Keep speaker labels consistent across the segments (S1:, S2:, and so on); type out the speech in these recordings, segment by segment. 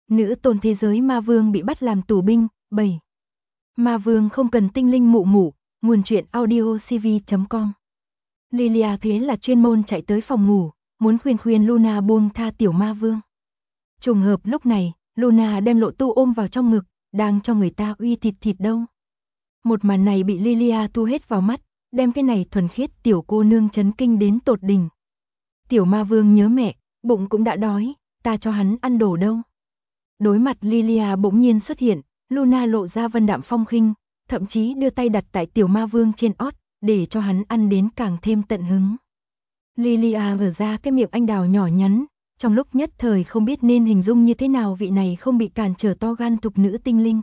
S1: Nữ tôn thế giới ma vương bị bắt làm tù binh. 7. Ma vương không cần tinh linh mụ mụ. Nguồn truyện audiocv.com. Lilia thế là chuyên môn chạy tới phòng ngủ, muốn khuyên Luna buông tha tiểu ma vương. Trùng hợp lúc này, Luna đem Lộ Tu ôm vào trong ngực, đang cho người ta uy thịt đâu. Một màn này bị Lilia thu hết vào mắt, đem cái này thuần khiết tiểu cô nương chấn kinh đến tột đỉnh. Tiểu ma vương nhớ mẹ, bụng cũng đã đói, ta cho hắn ăn đồ đâu. Đối mặt Lilia bỗng nhiên xuất hiện, Luna lộ ra vân đạm phong khinh, thậm chí đưa tay đặt tại tiểu ma vương trên ót, để cho hắn ăn đến càng thêm tận hứng. Lilia vở ra cái miệng anh đào nhỏ nhắn, trong lúc nhất thời không biết nên hình dung như thế nào vị này không bị cản trở to gan thục nữ tinh linh.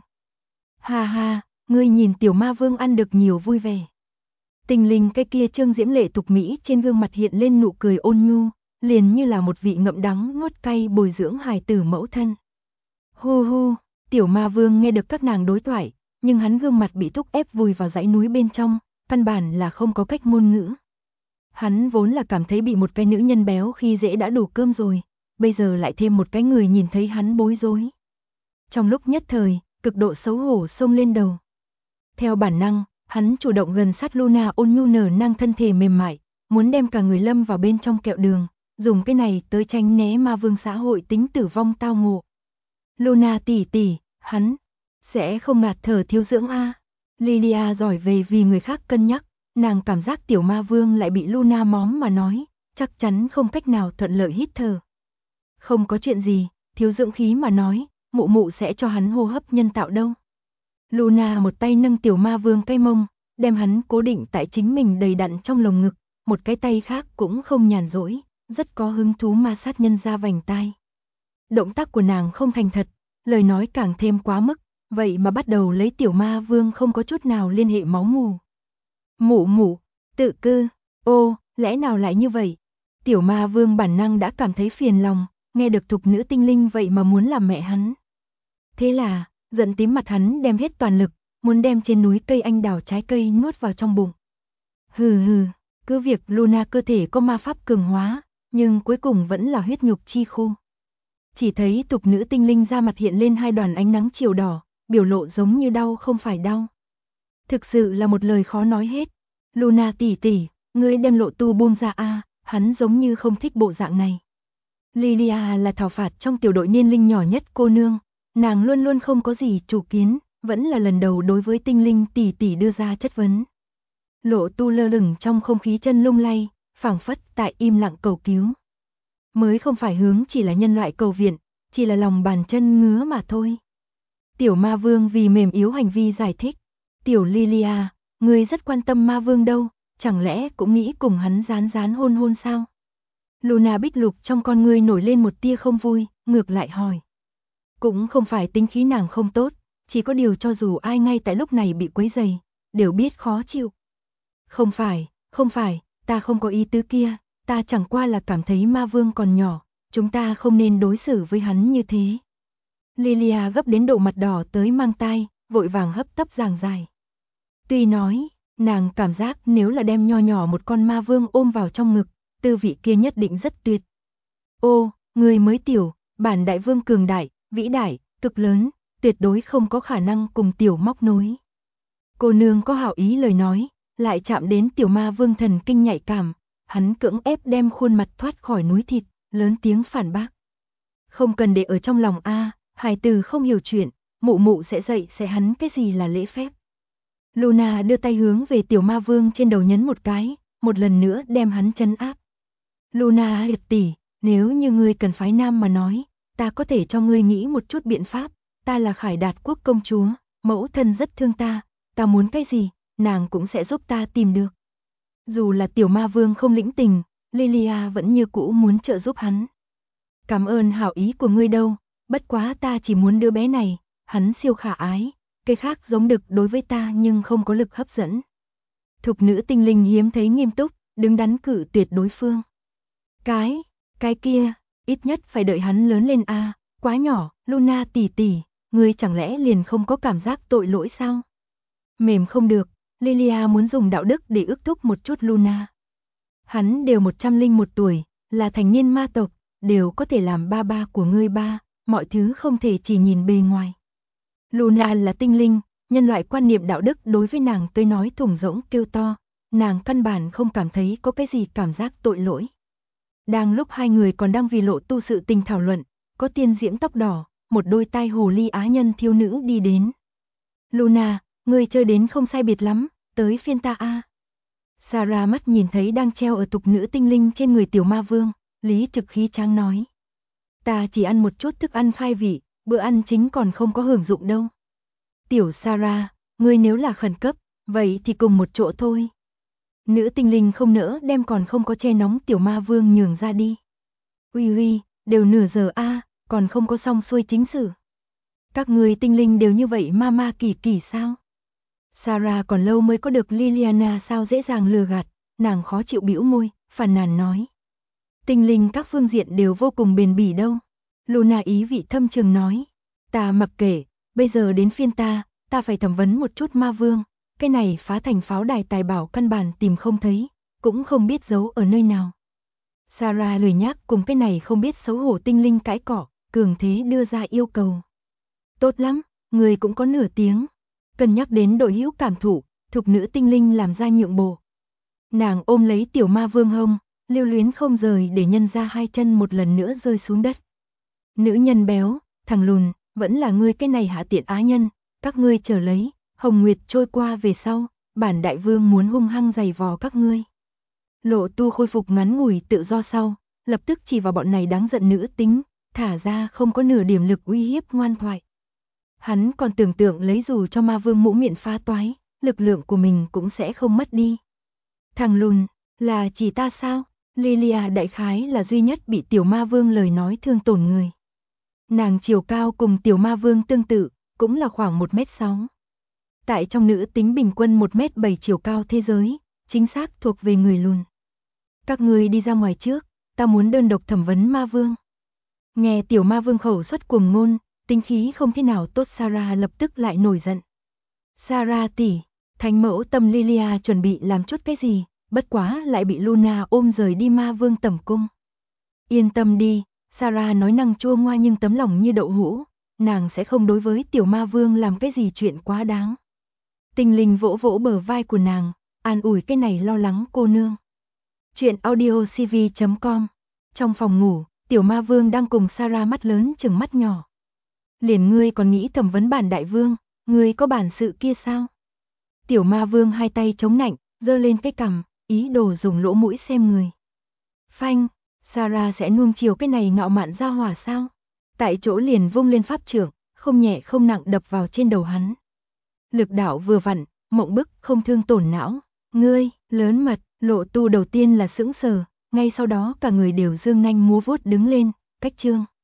S1: Ha ha, ngươi nhìn tiểu ma vương ăn được nhiều vui vẻ. Tinh linh cái kia trương diễm lệ tục mỹ trên gương mặt hiện lên nụ cười ôn nhu, liền như là một vị ngậm đắng nuốt cay bồi dưỡng hài tử mẫu thân. Hu hu, tiểu ma vương nghe được các nàng đối thoại, nhưng hắn gương mặt bị thúc ép vùi vào dãy núi bên trong, căn bản là không có cách ngôn ngữ. Hắn vốn là cảm thấy bị một cái nữ nhân béo khi dễ đã đủ cơm rồi, bây giờ lại thêm một cái người nhìn thấy hắn bối rối. Trong lúc nhất thời, cực độ xấu hổ xông lên đầu. Theo bản năng, hắn chủ động gần sát Luna ôn nhu nở nang thân thể mềm mại, muốn đem cả người lâm vào bên trong kẹo đường, dùng cái này tới tránh né ma vương xã hội tính tử vong tao ngộ. Luna tỷ tỷ, hắn sẽ không ngạt thở thiếu dưỡng a. Lilia giỏi về vì người khác cân nhắc, nàng cảm giác tiểu ma vương lại bị Luna móm mà nói, chắc chắn không cách nào thuận lợi hít thở. Không có chuyện gì, thiếu dưỡng khí mà nói, mụ mụ sẽ cho hắn hô hấp nhân tạo đâu. Luna một tay nâng tiểu ma vương cái mông, đem hắn cố định tại chính mình đầy đặn trong lồng ngực, một cái tay khác cũng không nhàn rỗi, rất có hứng thú ma sát nhân ra vành tai. Động tác của nàng không thành thật, lời nói càng thêm quá mức, vậy mà bắt đầu lấy tiểu ma vương không có chút nào liên hệ máu mù. Mụ mụ, tự cư, ô, lẽ nào lại như vậy? Tiểu ma vương bản năng đã cảm thấy phiền lòng, nghe được thục nữ tinh linh vậy mà muốn làm mẹ hắn. Thế là, giận tím mặt hắn đem hết toàn lực, muốn đem trên núi cây anh đào trái cây nuốt vào trong bụng. Hừ hừ, cứ việc Luna cơ thể có ma pháp cường hóa, nhưng cuối cùng vẫn là huyết nhục chi khu. Chỉ thấy thục nữ tinh linh ra mặt hiện lên hai đoàn ánh nắng chiều đỏ, biểu lộ giống như đau không phải đau. Thực sự là một lời khó nói hết. Luna tỷ tỷ, ngươi đem Lộ Tu buông ra a, hắn giống như không thích bộ dạng này. Lilia là thảo phạt trong tiểu đội niên linh nhỏ nhất cô nương, nàng luôn luôn không có gì chủ kiến, vẫn là lần đầu đối với tinh linh tỷ tỷ đưa ra chất vấn. Lộ Tu lơ lửng trong không khí chân lung lay, phảng phất tại im lặng cầu cứu. Mới không phải hướng chỉ là nhân loại cầu viện, chỉ là lòng bàn chân ngứa mà thôi. Tiểu ma vương vì mềm yếu hành vi giải thích. Tiểu Lilia, ngươi rất quan tâm ma vương đâu, chẳng lẽ cũng nghĩ cùng hắn rán hôn sao? Luna bích lục trong con ngươi nổi lên một tia không vui, ngược lại hỏi. Cũng không phải tính khí nàng không tốt, chỉ có điều cho dù ai ngay tại lúc này bị quấy rầy, đều biết khó chịu. Không phải, ta không có ý tứ kia, ta chẳng qua là cảm thấy ma vương còn nhỏ, chúng ta không nên đối xử với hắn như thế. Lilia gấp đến độ mặt đỏ tới mang tai, vội vàng hấp tấp giảng giải. Tuy nói, nàng cảm giác nếu là đem nho nhỏ một con ma vương ôm vào trong ngực, tư vị kia nhất định rất tuyệt. Ô, người mới tiểu, bản đại vương cường đại, vĩ đại, cực lớn, tuyệt đối không có khả năng cùng tiểu móc nối. Cô nương có hảo ý lời nói, lại chạm đến tiểu ma vương thần kinh nhạy cảm, hắn cưỡng ép đem khuôn mặt thoát khỏi núi thịt, lớn tiếng phản bác. Không cần để ở trong lòng a, hài tử không hiểu chuyện, mụ mụ sẽ dạy sẽ hắn cái gì là lễ phép. Luna đưa tay hướng về tiểu ma vương trên đầu nhấn một cái, một lần nữa đem hắn trấn áp. Luna hiệt tỷ, nếu như ngươi cần phái nam mà nói, ta có thể cho ngươi nghĩ một chút biện pháp, ta là Khải Đạt quốc công chúa, mẫu thân rất thương ta muốn cái gì, nàng cũng sẽ giúp ta tìm được. Dù là tiểu ma vương không lĩnh tình, Lilia vẫn như cũ muốn trợ giúp hắn. Cảm ơn hảo ý của ngươi đâu, bất quá ta chỉ muốn đứa bé này, hắn siêu khả ái, cái khác giống đực đối với ta nhưng không có lực hấp dẫn. Thục nữ tinh linh hiếm thấy nghiêm túc, đứng đắn cự tuyệt đối phương. Cái kia, ít nhất phải đợi hắn lớn lên a, quá nhỏ, Luna tỷ tỷ, ngươi chẳng lẽ liền không có cảm giác tội lỗi sao? Mềm không được, Lilia muốn dùng đạo đức để ước thúc một chút Luna. Hắn đều 101 tuổi, là thành niên ma tộc, đều có thể làm ba của ngươi ba, mọi thứ không thể chỉ nhìn bề ngoài. Luna là tinh linh, nhân loại quan niệm đạo đức đối với nàng tới nói thủng rỗng kêu to, nàng căn bản không cảm thấy có cái gì cảm giác tội lỗi. Đang lúc hai người còn đang vì lộ tu sự tình thảo luận, có tiên diễm tóc đỏ, một đôi tai hồ ly á nhân thiếu nữ đi đến. Luna, ngươi chơi đến không sai biệt lắm, tới phiên ta a. Sarah mắt nhìn thấy đang treo ở tục nữ tinh linh trên người tiểu ma vương, lý trực khí tráng nói. Ta chỉ ăn một chút thức ăn khai vị, bữa ăn chính còn không có hưởng dụng đâu. Tiểu Sarah, ngươi nếu là khẩn cấp, vậy thì cùng một chỗ thôi. Nữ tinh linh không nỡ đem còn không có che nóng tiểu ma vương nhường ra đi. Uy, đều nửa giờ a, còn không có xong xuôi chính sự. Các người tinh linh đều như vậy ma kỳ sao? Sarah còn lâu mới có được Liliana sao dễ dàng lừa gạt, nàng khó chịu bĩu môi, phàn nàn nói. Tinh linh các phương diện đều vô cùng bền bỉ đâu. Luna ý vị thâm trường nói. Ta mặc kệ, bây giờ đến phiên ta phải thẩm vấn một chút ma vương. Cái này phá thành pháo đài tài bảo căn bản tìm không thấy, cũng không biết giấu ở nơi nào. Sarah lười nhác cùng cái này không biết xấu hổ tinh linh cãi cọ, cường thế đưa ra yêu cầu. Tốt lắm, người cũng có nửa tiếng. Cân nhắc đến đội hữu cảm thụ, thục nữ tinh linh làm ra nhượng bộ. Nàng ôm lấy tiểu ma vương hông, lưu luyến không rời để nhân ra hai chân một lần nữa rơi xuống đất. Nữ nhân béo, thằng lùn, vẫn là ngươi cái này hạ tiện á nhân, các ngươi chờ lấy, hồng nguyệt trôi qua về sau, bản đại vương muốn hung hăng giày vò các ngươi. Lộ tu khôi phục ngắn ngủi tự do sau, lập tức chỉ vào bọn này đáng giận nữ tính, thả ra không có nửa điểm lực uy hiếp ngoan thoại. Hắn còn tưởng tượng lấy dù cho ma vương mũ miệng phá toái, lực lượng của mình cũng sẽ không mất đi. Thằng lùn, là chỉ ta sao? Lilia đại khái là duy nhất bị tiểu ma vương lời nói thương tổn người. Nàng chiều cao cùng tiểu ma vương tương tự, cũng là khoảng 1m6. Tại trong nữ tính bình quân 1m7 chiều cao thế giới, chính xác thuộc về người lùn. Các người đi ra ngoài trước, ta muốn đơn độc thẩm vấn ma vương. Nghe tiểu ma vương khẩu xuất cuồng ngôn, tinh khí không thế nào tốt, Sarah lập tức lại nổi giận. Sarah tỷ, thánh mẫu tâm Lilia chuẩn bị làm chút cái gì, bất quá lại bị Luna ôm rời đi ma vương tẩm cung. Yên tâm đi, Sarah nói năng chua ngoa nhưng tấm lòng như đậu hũ, nàng sẽ không đối với tiểu ma vương làm cái gì chuyện quá đáng. Tinh linh vỗ vỗ bờ vai của nàng, an ủi cái này lo lắng cô nương. Chuyện audiocv.com. Trong phòng ngủ, tiểu ma vương đang cùng Sarah mắt lớn chừng mắt nhỏ. Liền ngươi còn nghĩ thẩm vấn bản đại vương, ngươi có bản sự kia sao? Tiểu ma vương hai tay chống nạnh, giơ lên cái cằm, ý đồ dùng lỗ mũi xem người. Phanh, Sarah sẽ nuông chiều cái này ngạo mạn ra hỏa sao? Tại chỗ liền vung lên pháp trượng, không nhẹ không nặng đập vào trên đầu hắn. Lực đạo vừa vặn, mộng bức không thương tổn não. Ngươi, lớn mật, lộ tu đầu tiên là sững sờ, ngay sau đó cả người đều dương nanh múa vuốt đứng lên, cách chương.